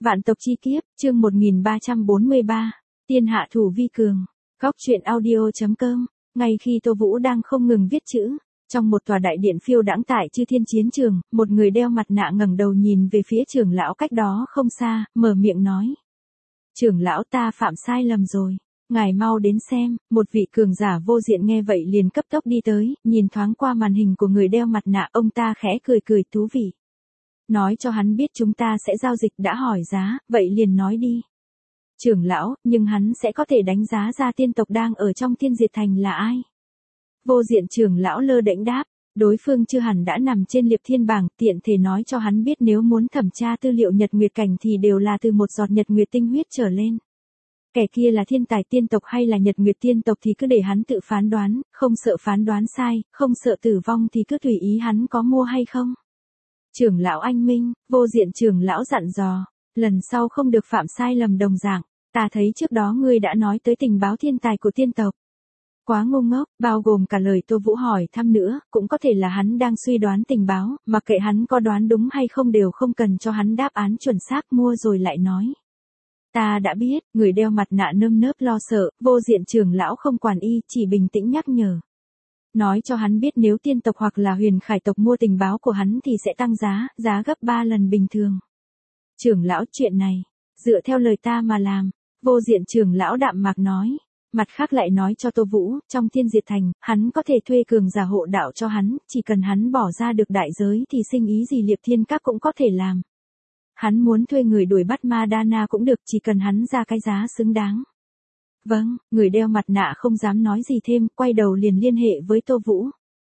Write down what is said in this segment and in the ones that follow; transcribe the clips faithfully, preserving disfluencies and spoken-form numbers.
Vạn tộc chi kiếp, chương một nghìn ba trăm bốn mươi ba, tiên hạ thủ vi cường. Góc truyện audio.com, ngay khi Tô Vũ đang không ngừng viết chữ, trong một tòa đại điện phiêu đãng tại Chư Thiên chiến trường, một người đeo mặt nạ ngẩng đầu nhìn về phía trưởng lão cách đó không xa, mở miệng nói. Trưởng lão, ta phạm sai lầm rồi, ngài mau đến xem. Một vị cường giả vô diện nghe vậy liền cấp tốc đi tới, nhìn thoáng qua màn hình của người đeo mặt nạ, ông ta khẽ cười cười thú vị. Nói cho hắn biết chúng ta sẽ giao dịch, đã hỏi giá, vậy liền nói đi. Trưởng lão, nhưng hắn sẽ có thể đánh giá ra tiên tộc đang ở trong Tiên Diệt Thành là ai? Vô diện trưởng lão lơ đễnh đáp, đối phương chưa hẳn đã nằm trên liệp thiên bảng, tiện thể nói cho hắn biết nếu muốn thẩm tra tư liệu Nhật Nguyệt Cảnh thì đều là từ một giọt Nhật Nguyệt tinh huyết trở lên. Kẻ kia là thiên tài tiên tộc hay là Nhật Nguyệt tiên tộc thì cứ để hắn tự phán đoán, không sợ phán đoán sai, không sợ tử vong thì cứ tùy ý hắn có mua hay không. Trưởng lão anh minh, vô diện trưởng lão dặn dò, lần sau không được phạm sai lầm đồng dạng, ta thấy trước đó ngươi đã nói tới tình báo thiên tài của tiên tộc. Quá ngu ngốc, bao gồm cả lời Tô Vũ hỏi thăm nữa, cũng có thể là hắn đang suy đoán tình báo, mặc kệ hắn có đoán đúng hay không đều không cần cho hắn đáp án chuẩn xác, mua rồi lại nói. Ta đã biết, người đeo mặt nạ nơm nớp lo sợ, vô diện trưởng lão không quản y, chỉ bình tĩnh nhắc nhở. Nói cho hắn biết nếu tiên tộc hoặc là huyền khải tộc mua tình báo của hắn thì sẽ tăng giá, giá gấp ba lần bình thường. Trưởng lão, chuyện này, dựa theo lời ta mà làm, vô diện trưởng lão đạm mạc nói. Mặt khác lại nói cho Tô Vũ, trong Tiên Diệt Thành, hắn có thể thuê cường giả hộ đạo cho hắn, chỉ cần hắn bỏ ra được đại giới thì sinh ý gì liệp thiên các cũng có thể làm. Hắn muốn thuê người đuổi bắt Ma Đa Na cũng được, chỉ cần hắn ra cái giá xứng đáng. Vâng, người đeo mặt nạ không dám nói gì thêm, quay đầu liền liên hệ với Tô Vũ.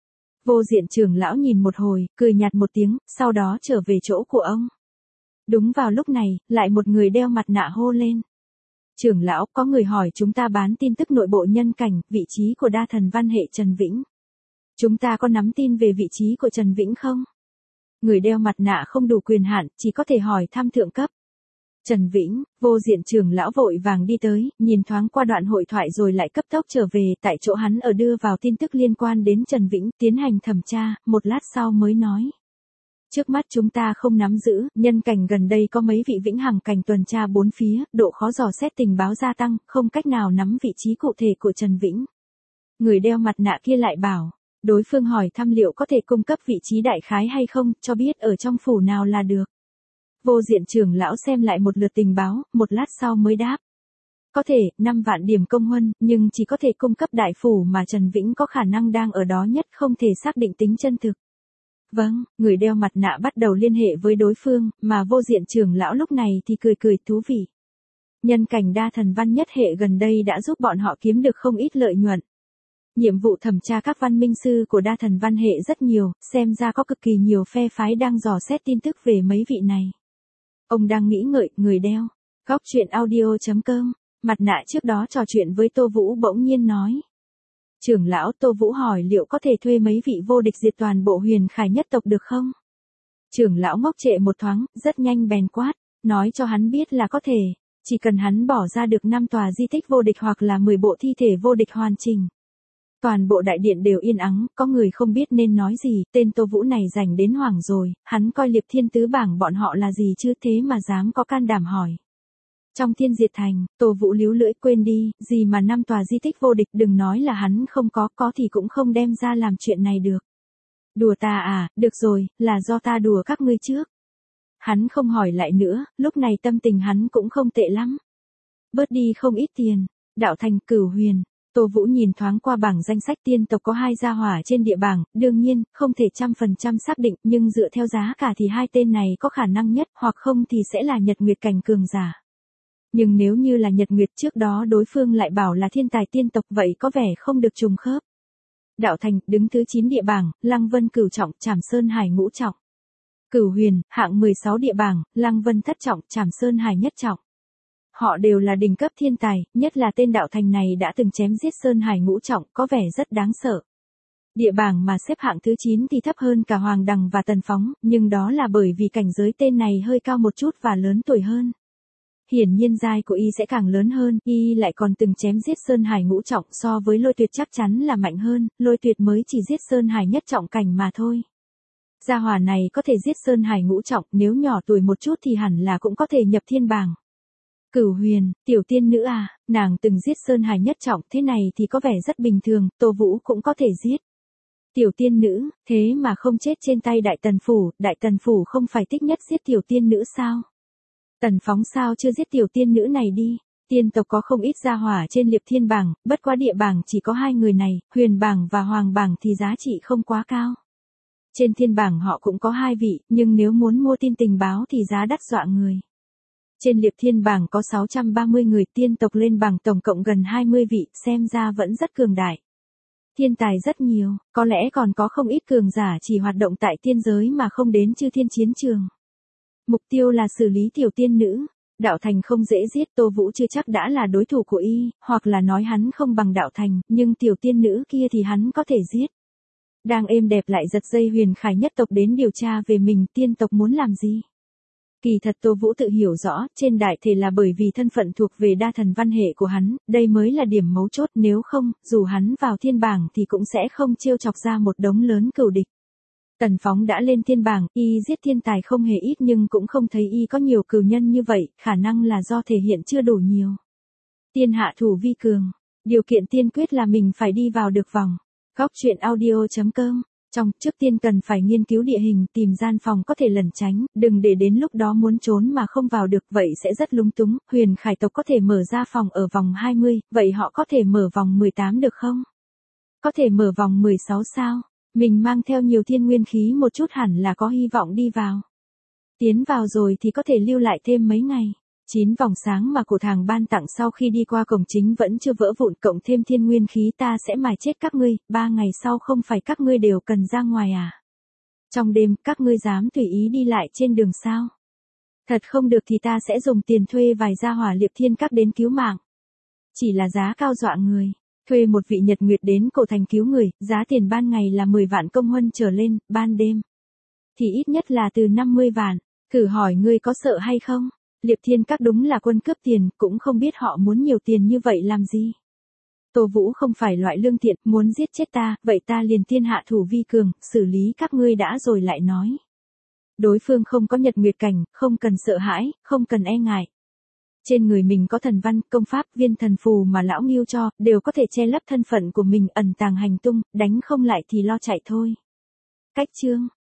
Vô diện trưởng lão nhìn một hồi, cười nhạt một tiếng, sau đó trở về chỗ của ông. Đúng vào lúc này, lại một người đeo mặt nạ hô lên. Trưởng lão, có người hỏi chúng ta bán tin tức nội bộ nhân cảnh, vị trí của đa thần văn hệ Trần Vĩnh. Chúng ta có nắm tin về vị trí của Trần Vĩnh không? Người đeo mặt nạ không đủ quyền hạn, chỉ có thể hỏi thăm thượng cấp. Trần Vĩnh, vô diện trưởng lão vội vàng đi tới, nhìn thoáng qua đoạn hội thoại rồi lại cấp tốc trở về, tại chỗ hắn ở đưa vào tin tức liên quan đến Trần Vĩnh, tiến hành thẩm tra, một lát sau mới nói. Trước mắt chúng ta không nắm giữ, nhân cảnh gần đây có mấy vị vĩnh hằng cảnh tuần tra bốn phía, độ khó dò xét tình báo gia tăng, không cách nào nắm vị trí cụ thể của Trần Vĩnh. Người đeo mặt nạ kia lại bảo, đối phương hỏi thăm liệu có thể cung cấp vị trí đại khái hay không, cho biết ở trong phủ nào là được. Vô diện trưởng lão xem lại một lượt tình báo, một lát sau mới đáp. Có thể, năm vạn điểm công huân, nhưng chỉ có thể cung cấp đại phủ mà Trần Vĩnh có khả năng đang ở đó nhất, không thể xác định tính chân thực. Vâng, người đeo mặt nạ bắt đầu liên hệ với đối phương, mà vô diện trưởng lão lúc này thì cười cười thú vị. Nhân cảnh đa thần văn nhất hệ gần đây đã giúp bọn họ kiếm được không ít lợi nhuận. Nhiệm vụ thẩm tra các văn minh sư của đa thần văn hệ rất nhiều, xem ra có cực kỳ nhiều phe phái đang dò xét tin tức về mấy vị này. Ông đang nghĩ ngợi, người đeo. Góc truyện audio.com, mặt nạ trước đó trò chuyện với Tô Vũ bỗng nhiên nói. Trưởng lão, Tô Vũ hỏi liệu có thể thuê mấy vị vô địch diệt toàn bộ huyền khải nhất tộc được không? Trưởng lão ngốc trệ một thoáng, rất nhanh bèn quát, nói cho hắn biết là có thể, chỉ cần hắn bỏ ra được năm tòa di tích vô địch hoặc là mười bộ thi thể vô địch hoàn chỉnh. Toàn bộ đại điện đều yên ắng, có người không biết nên nói gì, tên Tô Vũ này rảnh đến hoảng rồi, hắn coi liệp thiên tứ bảng bọn họ là gì chứ thế mà dám có can đảm hỏi. Trong Tiên Diệt Thành, Tô Vũ líu lưỡi, quên đi, gì mà năm tòa di tích vô địch, đừng nói là hắn không có, có thì cũng không đem ra làm chuyện này được. Đùa ta à, được rồi, là do ta đùa các ngươi trước. Hắn không hỏi lại nữa, lúc này tâm tình hắn cũng không tệ lắm. Bớt đi không ít tiền, đạo thành Cửu Huyền. Tô Vũ nhìn thoáng qua bảng danh sách tiên tộc có hai gia hỏa trên địa bảng, đương nhiên, không thể trăm phần trăm xác định, nhưng dựa theo giá cả thì hai tên này có khả năng nhất, hoặc không thì sẽ là Nhật Nguyệt cảnh cường giả. Nhưng nếu như là Nhật Nguyệt trước đó đối phương lại bảo là thiên tài tiên tộc vậy có vẻ không được trùng khớp. Đạo Thành, đứng thứ chín địa bảng, Lăng Vân cửu trọng, Trảm Sơn Hải ngũ trọng. Cửu Huyền, hạng mười sáu địa bảng, Lăng Vân thất trọng, Trảm Sơn Hải nhất trọng. Họ đều là đỉnh cấp thiên tài, nhất là tên Đạo Thành này đã từng chém giết Sơn Hải ngũ trọng, có vẻ rất đáng sợ. Địa bảng mà xếp hạng thứ chín thì thấp hơn cả Hoàng Đằng và Tần Phóng, nhưng đó là bởi vì cảnh giới tên này hơi cao một chút và lớn tuổi hơn. Hiển nhiên giai của y sẽ càng lớn hơn, y lại còn từng chém giết Sơn Hải ngũ trọng, so với Lôi Tuyệt chắc chắn là mạnh hơn, Lôi Tuyệt mới chỉ giết Sơn Hải nhất trọng cảnh mà thôi. Gia hỏa này có thể giết Sơn Hải ngũ trọng, nếu nhỏ tuổi một chút thì hẳn là cũng có thể nhập thiên bảng. Cửu Huyền, tiểu tiên nữ à, nàng từng giết Sơn Hải nhất trọng, thế này thì có vẻ rất bình thường, Tô Vũ cũng có thể giết. Tiểu tiên nữ, thế mà không chết trên tay Đại Tần Phủ, Đại Tần Phủ không phải thích nhất giết tiểu tiên nữ sao? Tần Phóng sao chưa giết tiểu tiên nữ này đi? Tiên tộc có không ít gia hỏa trên liệp thiên bảng, bất quá địa bảng chỉ có hai người này, huyền bảng và hoàng bảng thì giá trị không quá cao. Trên thiên bảng họ cũng có hai vị, nhưng nếu muốn mua tin tình báo thì giá đắt dọa người. Trên liệp thiên bảng có sáu trăm ba mươi người, tiên tộc lên bảng tổng cộng gần hai mươi vị, xem ra vẫn rất cường đại. Thiên tài rất nhiều, có lẽ còn có không ít cường giả chỉ hoạt động tại tiên giới mà không đến chư thiên chiến trường. Mục tiêu là xử lý tiểu tiên nữ. Đạo Thành không dễ giết, Tô Vũ chưa chắc đã là đối thủ của y, hoặc là nói hắn không bằng Đạo Thành, nhưng tiểu tiên nữ kia thì hắn có thể giết. Đang êm đẹp lại giật dây Huyền Khải nhất tộc đến điều tra về mình, tiên tộc muốn làm gì? Kỳ thật Tô Vũ tự hiểu rõ, trên đại thể là bởi vì thân phận thuộc về đa thần văn hệ của hắn, đây mới là điểm mấu chốt, nếu không, dù hắn vào thiên bảng thì cũng sẽ không trêu chọc ra một đống lớn cừu địch. Tần Phóng đã lên thiên bảng, y giết thiên tài không hề ít nhưng cũng không thấy y có nhiều cừu nhân như vậy, khả năng là do thể hiện chưa đủ nhiều. Tiên hạ thủ vi cường, điều kiện tiên quyết là mình phải đi vào được vòng. Góc truyện audio chấm com. Trong, trước tiên cần phải nghiên cứu địa hình, tìm gian phòng có thể lẩn tránh, đừng để đến lúc đó muốn trốn mà không vào được, vậy sẽ rất lúng túng. Huyền Khải tộc có thể mở ra phòng ở vòng hai mươi, vậy họ có thể mở vòng mười tám được không? Có thể mở vòng mười sáu sao? Mình mang theo nhiều thiên nguyên khí một chút hẳn là có hy vọng đi vào. Tiến vào rồi thì có thể lưu lại thêm mấy ngày. chín vòng sáng mà cổ thàng ban tặng sau khi đi qua cổng chính vẫn chưa vỡ vụn, cộng thêm thiên nguyên khí ta sẽ mài chết các ngươi, ba ngày sau không phải các ngươi đều cần ra ngoài à? Trong đêm, các ngươi dám tùy ý đi lại trên đường sao? Thật không được thì ta sẽ dùng tiền thuê vài gia hỏa liệp thiên các đến cứu mạng. Chỉ là giá cao dọa người. Thuê một vị nhật nguyệt đến cổ thành cứu người, giá tiền ban ngày là mười vạn công huân trở lên, ban đêm thì ít nhất là từ năm mươi vạn. Thử hỏi ngươi có sợ hay không? Liệp thiên các đúng là quân cướp tiền, cũng không biết họ muốn nhiều tiền như vậy làm gì. Tô Vũ không phải loại lương thiện, muốn giết chết ta, vậy ta liền tiên hạ thủ vi cường, xử lý các ngươi đã rồi lại nói. Đối phương không có nhật nguyệt cảnh, không cần sợ hãi, không cần e ngại. Trên người mình có thần văn, công pháp, viên thần phù mà lão Ngưu cho, đều có thể che lấp thân phận của mình, ẩn tàng hành tung, đánh không lại thì lo chạy thôi. Cách chương